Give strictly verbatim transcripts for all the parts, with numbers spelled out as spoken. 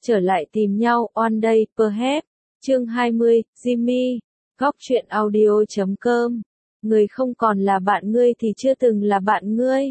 Trở lại tìm nhau, One Day, Perhaps. Chương hai mươi, Jimmy. Góc truyện audio chấm com. Người không còn là bạn ngươi thì chưa từng là bạn ngươi.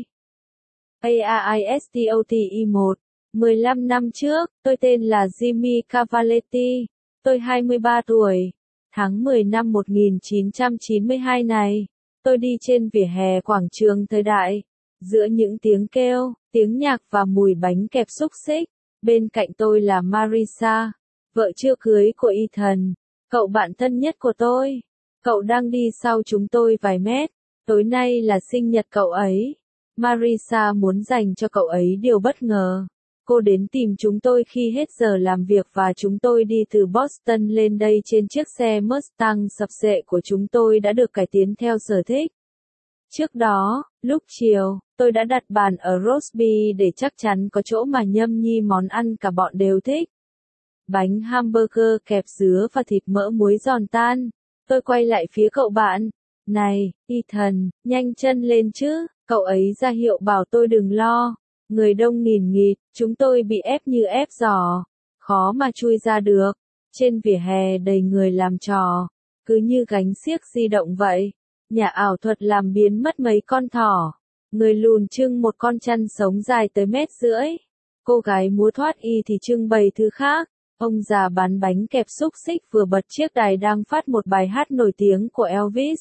AISTOTE một. mười lăm năm trước, tôi tên là Jimmy Cavalletti. Tôi hai mươi ba tuổi. Tháng mười năm một nghìn chín trăm chín mươi hai này, tôi đi trên vỉa hè quảng trường thời đại. Giữa những tiếng kêu, tiếng nhạc và mùi bánh kẹp xúc xích, bên cạnh tôi là Marisa, vợ chưa cưới của Ethan, cậu bạn thân nhất của tôi. Cậu đang đi sau chúng tôi vài mét. Tối nay là sinh nhật cậu ấy. Marisa muốn dành cho cậu ấy điều bất ngờ. Cô đến tìm chúng tôi khi hết giờ làm việc và chúng tôi đi từ Boston lên đây trên chiếc xe Mustang sập xệ của chúng tôi đã được cải tiến theo sở thích. Trước đó, lúc chiều, tôi đã đặt bàn ở Roastbeef để chắc chắn có chỗ mà nhâm nhi món ăn cả bọn đều thích. Bánh hamburger kẹp dứa và thịt mỡ muối giòn tan. Tôi quay lại phía cậu bạn. Này, Ethan, nhanh chân lên chứ. Cậu ấy ra hiệu bảo tôi đừng lo. Người đông nghìn nghịt, chúng tôi bị ép như ép giò. Khó mà chui ra được. Trên vỉa hè đầy người làm trò. Cứ như gánh xiếc di động vậy. Nhà ảo thuật làm biến mất mấy con thỏ. Người lùn trưng một con chăn sống dài tới mét rưỡi. Cô gái múa thoát y thì trưng bày thứ khác. Ông già bán bánh kẹp xúc xích vừa bật chiếc đài đang phát một bài hát nổi tiếng của Elvis.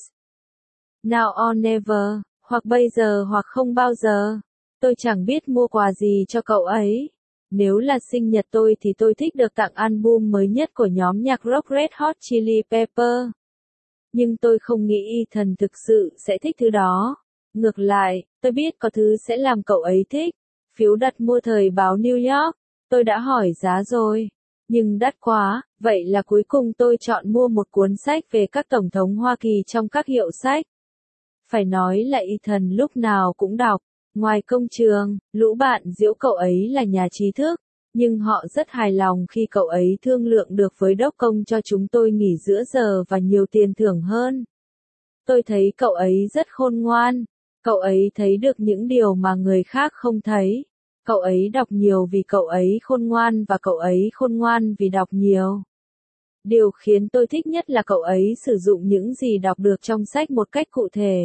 Now or never, hoặc bây giờ hoặc không bao giờ. Tôi chẳng biết mua quà gì cho cậu ấy. Nếu là sinh nhật tôi thì tôi thích được tặng album mới nhất của nhóm nhạc rock Red Hot Chili Pepper. Nhưng tôi không nghĩ Ethan thực sự sẽ thích thứ đó. Ngược lại, tôi biết có thứ sẽ làm cậu ấy thích. Phiếu đặt mua thời báo New York. Tôi đã hỏi giá rồi. Nhưng đắt quá, vậy là cuối cùng tôi chọn mua một cuốn sách về các tổng thống Hoa Kỳ trong các hiệu sách. Phải nói là Ethan lúc nào cũng đọc. Ngoài công trường, lũ bạn giễu cậu ấy là nhà trí thức, nhưng họ rất hài lòng khi cậu ấy thương lượng được với đốc công cho chúng tôi nghỉ giữa giờ và nhiều tiền thưởng hơn. Tôi thấy cậu ấy rất khôn ngoan. Cậu ấy thấy được những điều mà người khác không thấy. Cậu ấy đọc nhiều vì cậu ấy khôn ngoan và cậu ấy khôn ngoan vì đọc nhiều. Điều khiến tôi thích nhất là cậu ấy sử dụng những gì đọc được trong sách một cách cụ thể.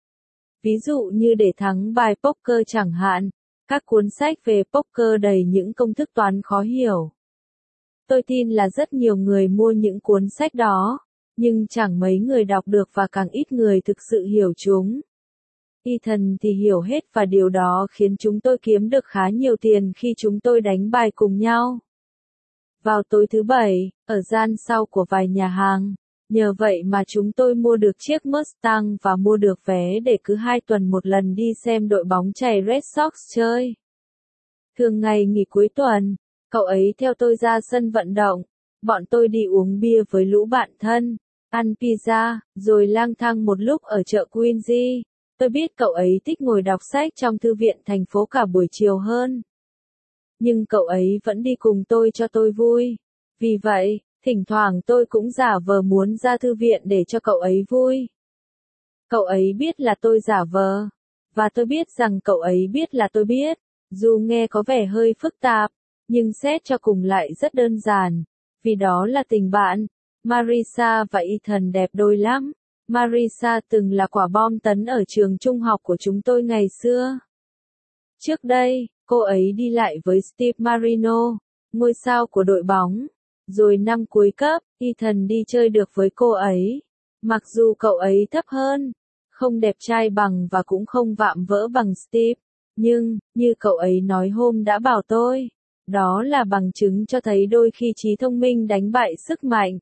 Ví dụ như để thắng bài poker chẳng hạn, các cuốn sách về poker đầy những công thức toán khó hiểu. Tôi tin là rất nhiều người mua những cuốn sách đó, nhưng chẳng mấy người đọc được và càng ít người thực sự hiểu chúng. Ethan thì hiểu hết và điều đó khiến chúng tôi kiếm được khá nhiều tiền khi chúng tôi đánh bài cùng nhau. Vào tối thứ bảy, ở gian sau của vài nhà hàng, nhờ vậy mà chúng tôi mua được chiếc Mustang và mua được vé để cứ hai tuần một lần đi xem đội bóng chày Red Sox chơi. Thường ngày nghỉ cuối tuần, cậu ấy theo tôi ra sân vận động, bọn tôi đi uống bia với lũ bạn thân, ăn pizza, rồi lang thang một lúc ở chợ Quincy. Tôi biết cậu ấy thích ngồi đọc sách trong thư viện thành phố cả buổi chiều hơn. Nhưng cậu ấy vẫn đi cùng tôi cho tôi vui. Vì vậy, thỉnh thoảng tôi cũng giả vờ muốn ra thư viện để cho cậu ấy vui. Cậu ấy biết là tôi giả vờ. Và tôi biết rằng cậu ấy biết là tôi biết. Dù nghe có vẻ hơi phức tạp, nhưng xét cho cùng lại rất đơn giản. Vì đó là tình bạn. Marisa và Ethan đẹp đôi lắm. Marisa từng là quả bom tấn ở trường trung học của chúng tôi ngày xưa. Trước đây, cô ấy đi lại với Steve Marino, ngôi sao của đội bóng. Rồi năm cuối cấp, Ethan đi chơi được với cô ấy. Mặc dù cậu ấy thấp hơn, không đẹp trai bằng và cũng không vạm vỡ bằng Steve. Nhưng, như cậu ấy nói hôm đã bảo tôi, đó là bằng chứng cho thấy đôi khi trí thông minh đánh bại sức mạnh.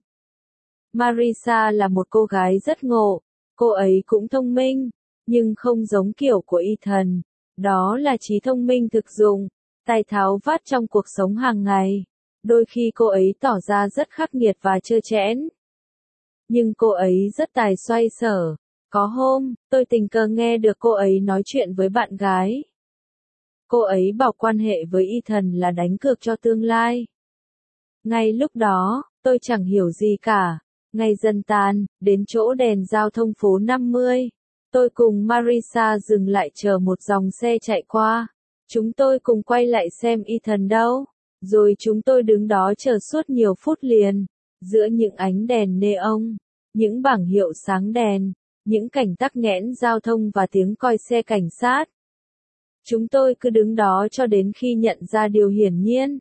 Marisa là một cô gái rất ngộ, cô ấy cũng thông minh, nhưng không giống kiểu của Ethan. Đó là trí thông minh thực dụng, tài tháo vát trong cuộc sống hàng ngày. Đôi khi cô ấy tỏ ra rất khắc nghiệt và trơ trẽn. Nhưng cô ấy rất tài xoay sở. Có hôm, tôi tình cờ nghe được cô ấy nói chuyện với bạn gái. Cô ấy bảo quan hệ với Ethan là đánh cược cho tương lai. Ngay lúc đó, tôi chẳng hiểu gì cả. Ngày dần tàn, đến chỗ đèn giao thông phố năm mươi. Tôi cùng Marisa dừng lại chờ một dòng xe chạy qua. Chúng tôi cùng quay lại xem Ethan đâu. Rồi chúng tôi đứng đó chờ suốt nhiều phút liền, giữa những ánh đèn neon, những bảng hiệu sáng đèn, những cảnh tắc nghẽn giao thông và tiếng còi xe cảnh sát. Chúng tôi cứ đứng đó cho đến khi nhận ra điều hiển nhiên.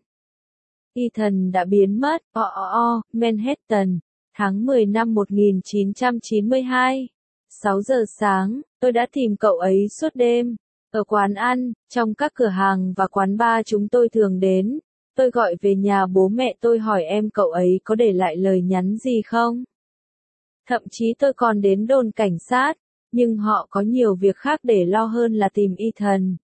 Ethan đã biến mất. O o o, Manhattan, tháng mười năm một nghìn chín trăm chín mươi hai. sáu giờ sáng, tôi đã tìm cậu ấy suốt đêm. Ở quán ăn, trong các cửa hàng và quán bar chúng tôi thường đến. Tôi gọi về nhà bố mẹ tôi hỏi em cậu ấy có để lại lời nhắn gì không. Thậm chí tôi còn đến đồn cảnh sát, nhưng họ có nhiều việc khác để lo hơn là tìm Ethan.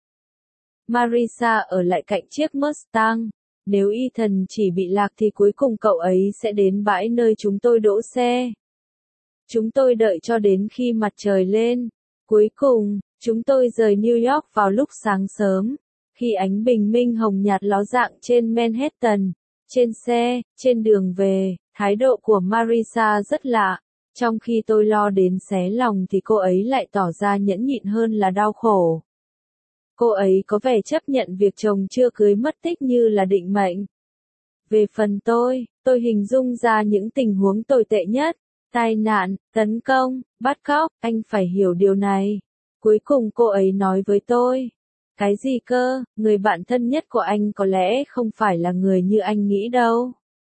Marissa ở lại cạnh chiếc Mustang. Nếu Ethan chỉ bị lạc thì cuối cùng cậu ấy sẽ đến bãi nơi chúng tôi đỗ xe. Chúng tôi đợi cho đến khi mặt trời lên. Cuối cùng, chúng tôi rời New York vào lúc sáng sớm. Khi ánh bình minh hồng nhạt ló dạng trên Manhattan, trên xe, trên đường về, thái độ của Marissa rất lạ. Trong khi tôi lo đến xé lòng thì cô ấy lại tỏ ra nhẫn nhịn hơn là đau khổ. Cô ấy có vẻ chấp nhận việc chồng chưa cưới mất tích như là định mệnh. Về phần tôi, tôi hình dung ra những tình huống tồi tệ nhất. Tai nạn, tấn công, bắt cóc, anh phải hiểu điều này. Cuối cùng cô ấy nói với tôi. Cái gì cơ, người bạn thân nhất của anh có lẽ không phải là người như anh nghĩ đâu.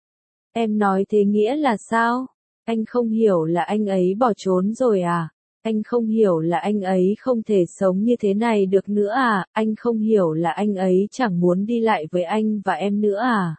Em nói thế nghĩa là sao? Anh không hiểu là anh ấy bỏ trốn rồi à? Anh không hiểu là anh ấy không thể sống như thế này được nữa à? Anh không hiểu là anh ấy chẳng muốn đi lại với anh và em nữa à?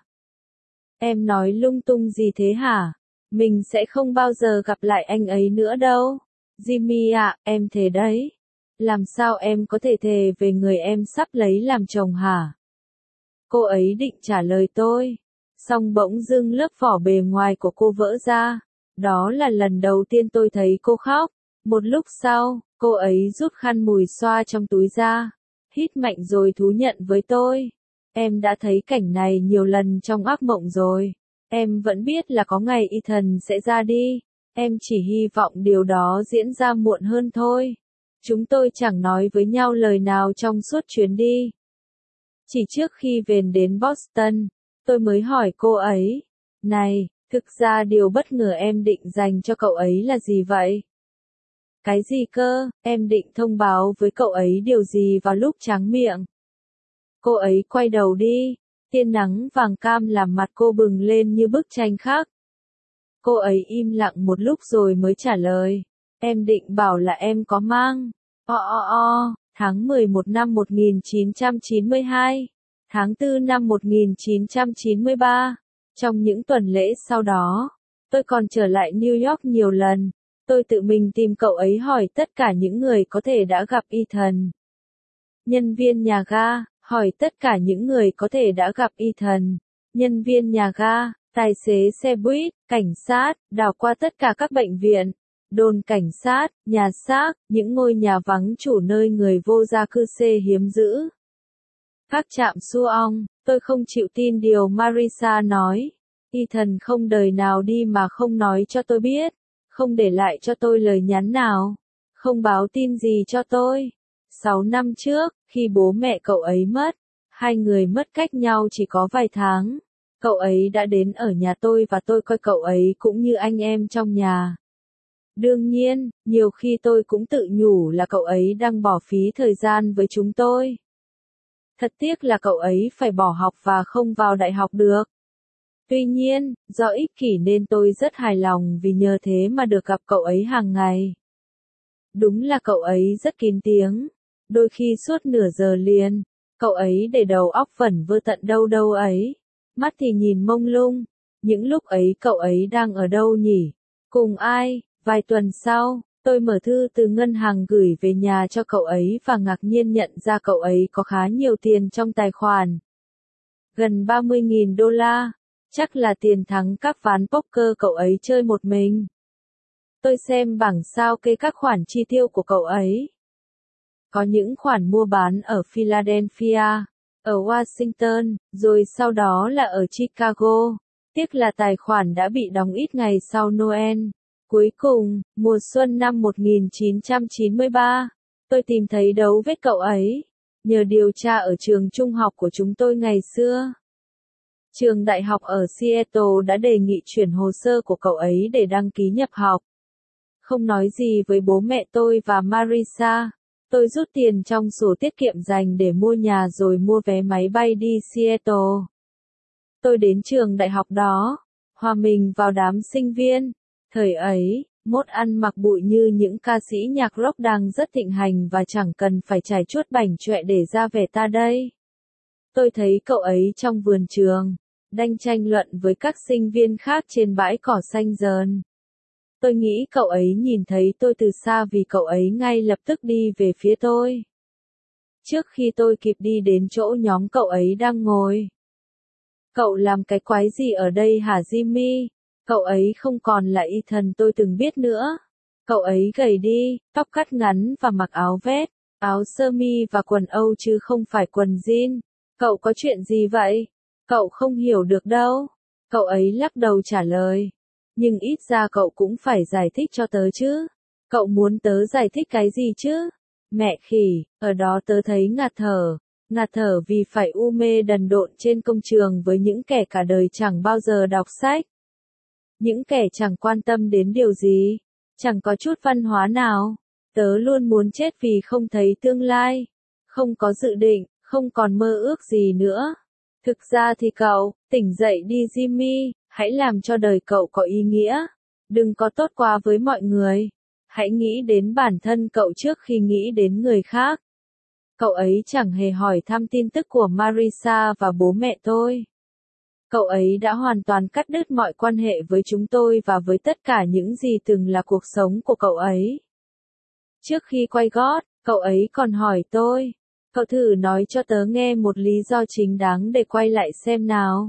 Em nói lung tung gì thế hả? Mình sẽ không bao giờ gặp lại anh ấy nữa đâu. Jimmy ạ, em thề đấy. Làm sao em có thể thề về người em sắp lấy làm chồng hả? Cô ấy định trả lời tôi. Song bỗng dưng lớp vỏ bề ngoài của cô vỡ ra. Đó là lần đầu tiên tôi thấy cô khóc. Một lúc sau, cô ấy rút khăn mùi xoa trong túi ra. Hít mạnh rồi thú nhận với tôi. Em đã thấy cảnh này nhiều lần trong ác mộng rồi. Em vẫn biết là có ngày Ethan sẽ ra đi. Em chỉ hy vọng điều đó diễn ra muộn hơn thôi. Chúng tôi chẳng nói với nhau lời nào trong suốt chuyến đi. Chỉ trước khi về đến Boston, tôi mới hỏi cô ấy. Này, thực ra điều bất ngờ em định dành cho cậu ấy là gì vậy? Cái gì cơ, em định thông báo với cậu ấy điều gì vào lúc tráng miệng? Cô ấy quay đầu đi, tia nắng vàng cam làm mặt cô bừng lên như bức tranh khác. Cô ấy im lặng một lúc rồi mới trả lời. Em định bảo là em có mang. O o o, tháng mười một năm một nghìn chín trăm chín mươi hai, tháng tư năm một nghìn chín trăm chín mươi ba. Trong những tuần lễ sau đó, tôi còn trở lại New York nhiều lần. Tôi tự mình tìm cậu ấy hỏi tất cả những người có thể đã gặp Ethan. Nhân viên nhà ga, hỏi tất cả những người có thể đã gặp Ethan. Nhân viên nhà ga, tài xế xe buýt, cảnh sát, đảo qua tất cả các bệnh viện, đồn cảnh sát, nhà xác, những ngôi nhà vắng chủ nơi người vô gia cư xê hiếm dữ. Các trạm xua ong, tôi không chịu tin điều Marissa nói. Ethan không đời nào đi mà không nói cho tôi biết. Không để lại cho tôi lời nhắn nào. Không báo tin gì cho tôi. Sáu năm trước, khi bố mẹ cậu ấy mất, hai người mất cách nhau chỉ có vài tháng. Cậu ấy đã đến ở nhà tôi và tôi coi cậu ấy cũng như anh em trong nhà. Đương nhiên, nhiều khi tôi cũng tự nhủ là cậu ấy đang bỏ phí thời gian với chúng tôi. Thật tiếc là cậu ấy phải bỏ học và không vào đại học được. Tuy nhiên, do ích kỷ nên tôi rất hài lòng vì nhờ thế mà được gặp cậu ấy hàng ngày. Đúng là cậu ấy rất kín tiếng. Đôi khi suốt nửa giờ liền, cậu ấy để đầu óc vẩn vơ tận đâu đâu ấy. Mắt thì nhìn mông lung. Những lúc ấy cậu ấy đang ở đâu nhỉ? Cùng ai? Vài tuần sau, tôi mở thư từ ngân hàng gửi về nhà cho cậu ấy và ngạc nhiên nhận ra cậu ấy có khá nhiều tiền trong tài khoản. Gần ba mươi nghìn đô la. Chắc là tiền thắng các ván poker cậu ấy chơi một mình. Tôi xem bảng sao kê các khoản chi tiêu của cậu ấy. Có những khoản mua bán ở Philadelphia, ở Washington, rồi sau đó là ở Chicago. Tiếc là tài khoản đã bị đóng ít ngày sau Noel. Cuối cùng, mùa xuân năm một nghìn chín trăm chín mươi ba, tôi tìm thấy dấu vết cậu ấy, nhờ điều tra ở trường trung học của chúng tôi ngày xưa. Trường đại học ở Seattle đã đề nghị chuyển hồ sơ của cậu ấy để đăng ký nhập học. Không nói gì với bố mẹ tôi và Marissa, tôi rút tiền trong sổ tiết kiệm dành để mua nhà rồi mua vé máy bay đi Seattle. Tôi đến trường đại học đó, hòa mình vào đám sinh viên. Thời ấy, mốt ăn mặc bụi như những ca sĩ nhạc rock đang rất thịnh hành và chẳng cần phải trải chuốt bảnh chọe để ra vẻ ta đây. Tôi thấy cậu ấy trong vườn trường, đang tranh luận với các sinh viên khác trên bãi cỏ xanh dờn. Tôi nghĩ cậu ấy nhìn thấy tôi từ xa vì cậu ấy ngay lập tức đi về phía tôi. Trước khi tôi kịp đi đến chỗ nhóm cậu ấy đang ngồi. Cậu làm cái quái gì ở đây hả Jimmy? Cậu ấy không còn là Ethan tôi từng biết nữa. Cậu ấy gầy đi, tóc cắt ngắn và mặc áo vest, áo sơ mi và quần âu chứ không phải quần jean. Cậu có chuyện gì vậy? Cậu không hiểu được đâu. Cậu ấy lắc đầu trả lời. Nhưng ít ra cậu cũng phải giải thích cho tớ chứ. Cậu muốn tớ giải thích cái gì chứ? Mẹ khỉ, ở đó tớ thấy ngạt thở. Ngạt thở vì phải u mê đần độn trên công trường với những kẻ cả đời chẳng bao giờ đọc sách. Những kẻ chẳng quan tâm đến điều gì. Chẳng có chút văn hóa nào. Tớ luôn muốn chết vì không thấy tương lai. Không có dự định, không còn mơ ước gì nữa. Thực ra thì cậu, tỉnh dậy đi Jimmy, hãy làm cho đời cậu có ý nghĩa. Đừng có tốt quá với mọi người. Hãy nghĩ đến bản thân cậu trước khi nghĩ đến người khác. Cậu ấy chẳng hề hỏi thăm tin tức của Marissa và bố mẹ tôi. Cậu ấy đã hoàn toàn cắt đứt mọi quan hệ với chúng tôi và với tất cả những gì từng là cuộc sống của cậu ấy. Trước khi quay gót, cậu ấy còn hỏi tôi, cậu thử nói cho tớ nghe một lý do chính đáng để quay lại xem nào.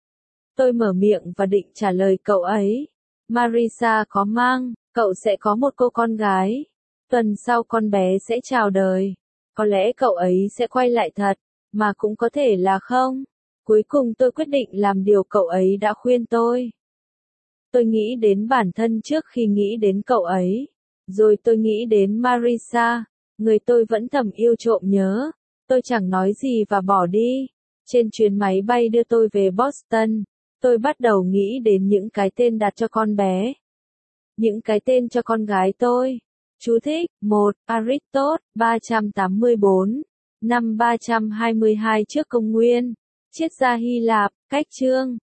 Tôi mở miệng và định trả lời cậu ấy. Marissa có mang, cậu sẽ có một cô con gái. Tuần sau con bé sẽ chào đời. Có lẽ cậu ấy sẽ quay lại thật, mà cũng có thể là không. Cuối cùng tôi quyết định làm điều cậu ấy đã khuyên tôi. Tôi nghĩ đến bản thân trước khi nghĩ đến cậu ấy. Rồi tôi nghĩ đến Marissa, người tôi vẫn thầm yêu trộm nhớ. Tôi chẳng nói gì và bỏ đi. Trên chuyến máy bay đưa tôi về Boston, tôi bắt đầu nghĩ đến những cái tên đặt cho con bé. Những cái tên cho con gái tôi. Chú thích, một. Aristotle, ba trăm tám mươi bốn, năm ba trăm hai mươi hai trước công nguyên. Triết gia Hy Lạp, cách chương.